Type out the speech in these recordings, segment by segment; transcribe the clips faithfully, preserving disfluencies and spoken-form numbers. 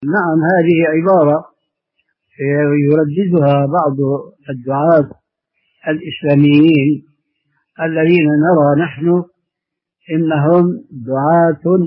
نعم، هذه عبارة يرددها بعض الدعاة الإسلاميين الذين نرى نحن إنهم دعاة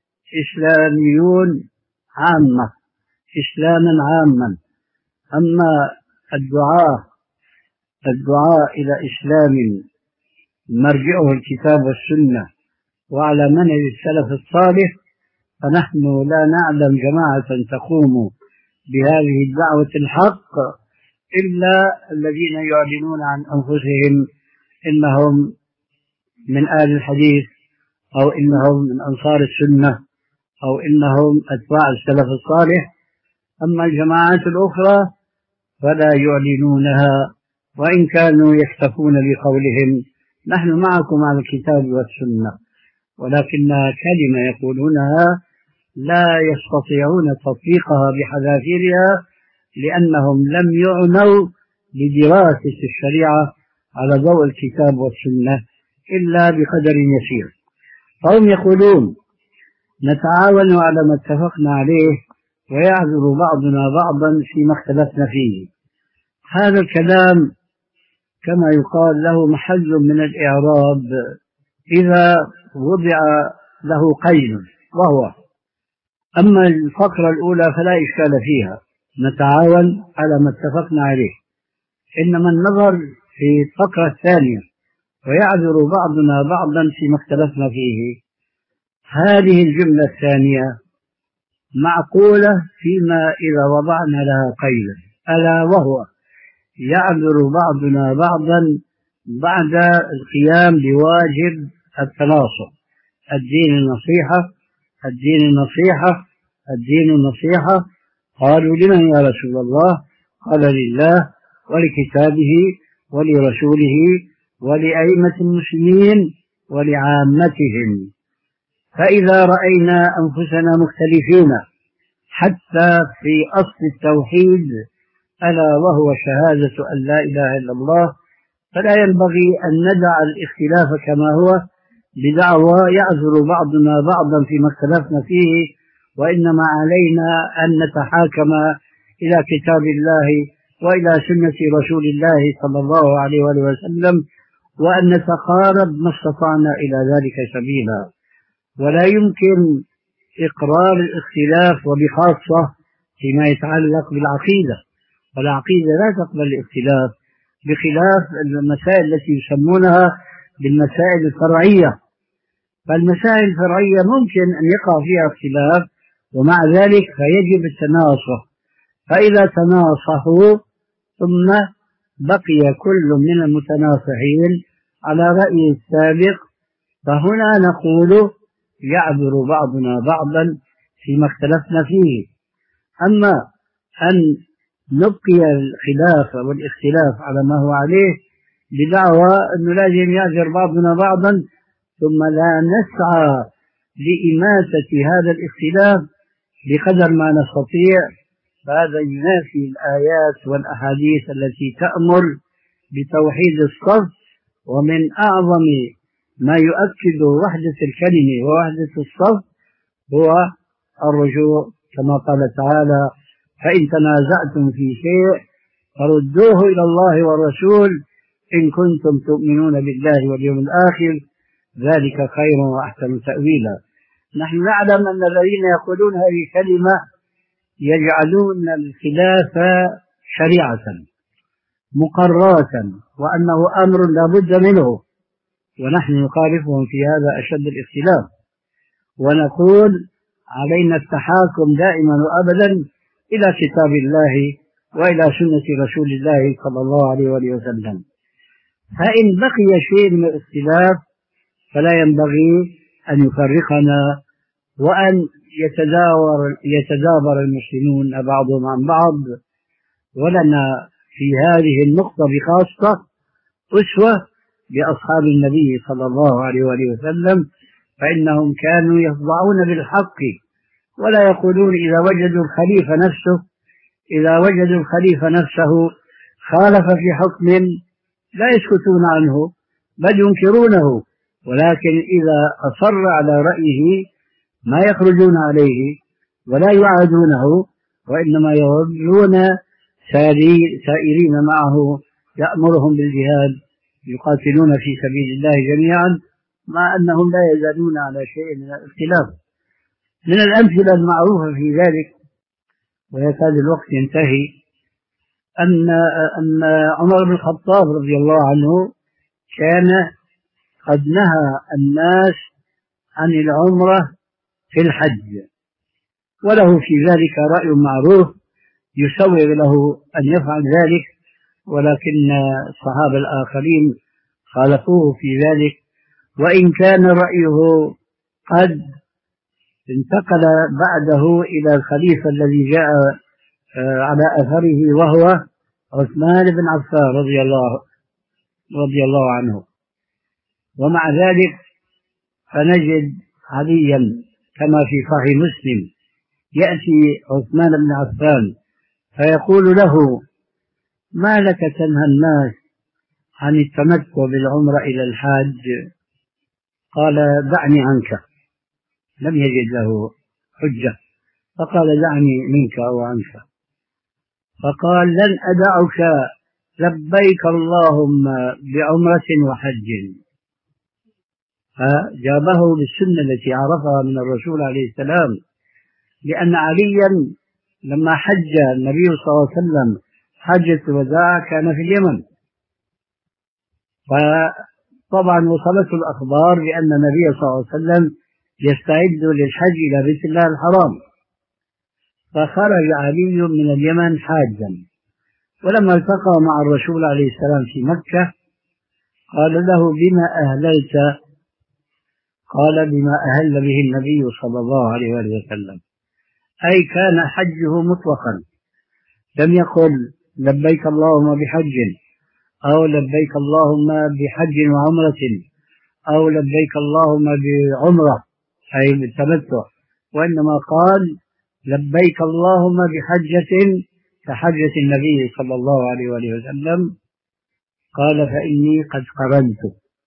إسلاميون عامة، إسلاما عاما. أما الدعاء الدعاء إلى إسلام مرجعه الكتاب والسنة وعلى منهج السلف الصالح، فنحن لا نعلم جماعة تقوم بهذه الدعوة الحق إلا الذين يعلنون عن أنفسهم إنهم من آل الحديث، أو إنهم من أنصار السنة، أو إنهم أتباع السلف الصالح. أما الجماعات الأخرى فلا يعلنونها، وإن كانوا يكتفون بقولهم نحن معكم على الكتاب والسنة، ولكنها كلمة يقولونها لا يستطيعون تطبيقها بحذافيرها، لأنهم لم يعنوا لدراسة الشريعة على ضوء الكتاب والسنة إلا بقدر يسير. فهم يقولون نتعاون على ما اتفقنا عليه ويعذر بعضنا بعضا فيما اختلفنا فيه. هذا الكلام كما يقال له محل من الإعراب إذا وضع له قيد، وهو أما الفقرة الأولى فلا إشكال فيها، نتعاون على ما اتفقنا عليه. إنما النظر في الفقرة الثانية ويعذر بعضنا بعضا فيما اختلفنا فيه، هذه الجملة الثانية معقولة فيما إذا وضعنا لها قيدا، ألا وهو يعذر بعضنا بعضا بعد القيام بواجب التناصح. الدين النصيحة، الدين النصيحة، الدين النصيحة. قالوا لمن يا رسول الله؟ قال لله ولكتابه ولرسوله ولأئمة المسلمين ولعامتهم. فإذا رأينا أنفسنا مختلفين حتى في أصل التوحيد ألا وهو شهادة أن لا إله إلا الله، فلا ينبغي أن ندع الاختلاف كما هو بدعوى يعذر بعضنا بعضا فيما اختلفنا فيه، وإنما علينا أن نتحاكم إلى كتاب الله وإلى سنة رسول الله صلى الله عليه وسلم، وأن نتقارب ما استطعنا إلى ذلك سبيلا. ولا يمكن إقرار الاختلاف، وبخاصة فيما يتعلق بالعقيدة، والعقيدة لا تقبل الاختلاف، بخلاف المسائل التي يسمونها بالمسائل الفرعية. فالمسائل الفرعية ممكن أن يقع فيها اختلاف، ومع ذلك فيجب التناصح. فإذا تناصحوا ثم بقي كل من المتناصحين على رأي السابق، فهنا نقول يعذر بعضنا بعضا فيما اختلفنا فيه. أما أن نبقي الخلاف والاختلاف على ما هو عليه بدعوى أنه لازم يعذر بعضنا بعضا ثم لا نسعى لإماتة هذا الاختلاف بقدر ما نستطيع، فهذا ينافي الآيات والأحاديث التي تأمر بتوحيد الصف. ومن أعظم ما يؤكد وحدة الكلمة ووحدة الصف هو الرجوع، كما قال تعالى فإن تنازعتم في شيء فردوه إلى الله والرسول إن كنتم تؤمنون بالله واليوم الآخر ذلك خير وأحسن تأويلا. نحن نعلم أن الذين يقولون هذه الكلمة يجعلون الخلاف شريعة مقررة، وأنه أمر لا بد منه، ونحن نخالفهم في هذا أشد الاختلاف، ونقول علينا التحاكم دائما وأبدا إلى كتاب الله وإلى سنة رسول الله صلى الله عليه وسلم. فإن بقي شيء من الاختلاف فلا ينبغي أن يفرقنا، وأن يتداور يتدابر المسلمون بعضهم عن بعض. ولنا في هذه النقطة بخاصة أسوة بأصحاب النبي صلى الله عليه وسلم، فإنهم كانوا يخضعون بالحق ولا يقولون إذا وجدوا الخليفة نفسه إذا وجدوا الخليفة نفسه خالف في حكم لا يسكتون عنه بل ينكرونه، ولكن إذا أصر على رأيه ما يخرجون عليه ولا يعادونه، وإنما يظلون سائرين معه يأمرهم بالجهاد يقاتلون في سبيل الله جميعا، مع أنهم لا يزالون على شيء من الاختلاف. من الأمثلة المعروفة في ذلك، ويكاد الوقت ينتهي، أن أن عمر بن الخطاب رضي الله عنه كان قد نهى الناس عن العمرة في الحج، وله في ذلك رأي معروف يسوغ له أن يفعل ذلك، ولكن الصحابة الآخرين خالفوه في ذلك، وإن كان رأيه قد انتقل بعده إلى الخليفة الذي جاء على أثره وهو عثمان بن عفان رضي الله رضي الله عنه. ومع ذلك فنجد عليا كما في صحيح مسلم يأتي عثمان بن عفان فيقول له: ما لك تنهى الناس عن التمتع بالعمرة إلى الحاج؟ قال: دعني عنك. لم يجد له حجة، فقال: دعني منك أو عنك. فقال: لن أدعك لبيك اللهم بعمرة وحج. فجابه بالسنة التي عرفها من الرسول عليه السلام، لأن عليا لما حج النبي صلى الله عليه وسلم حجة الوداع كان في اليمن، فطبعا وصلته الأخبار بأن النبي صلى الله عليه وسلم يستعد للحج إلى بيت الله الحرام، فخرج علي من اليمن حاجا، ولما التقى مع الرسول عليه السلام في مكة قال له: بما أهللت؟ قال: بما أهل به النبي صلى الله عليه وسلم، أي كان حجه مطلقا، لم يقل لبيك اللهم بحج، أو لبيك اللهم بحج وعمرة، أو لبيك اللهم بعمرة أي بالتمتع، وإنما قال لبيك اللهم بحجة كحجة النبي صلى الله عليه وسلم. قال: فإني قد قرنت.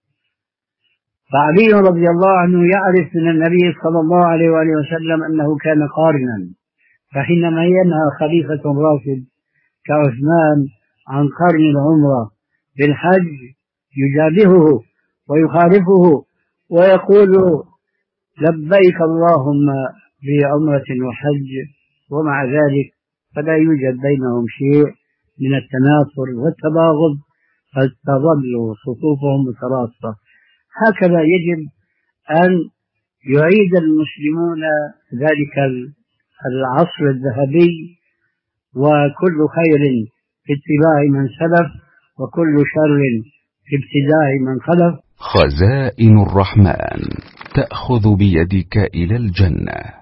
فعلي رضي الله عنه يعرف من النبي صلى الله عليه وسلم أنه كان قارنا، فحينما ينهى خليفة راشد كعثمان عن قرن العمرة بالحج يجابهه ويخالفه ويقول: لبيك اللهم بعمرة وحج، ومع ذلك فلا يوجد بينهم شيء من التنافر والتباغض، قد تظل صفوفهم متراصة. هكذا يجب أن يعيد المسلمون ذلك العصر الذهبي، وكل خير في اتباع من سلف، وكل شر في ابتداع من خلف. خزائن الرحمن تأخذ بيدك إلى الجنة.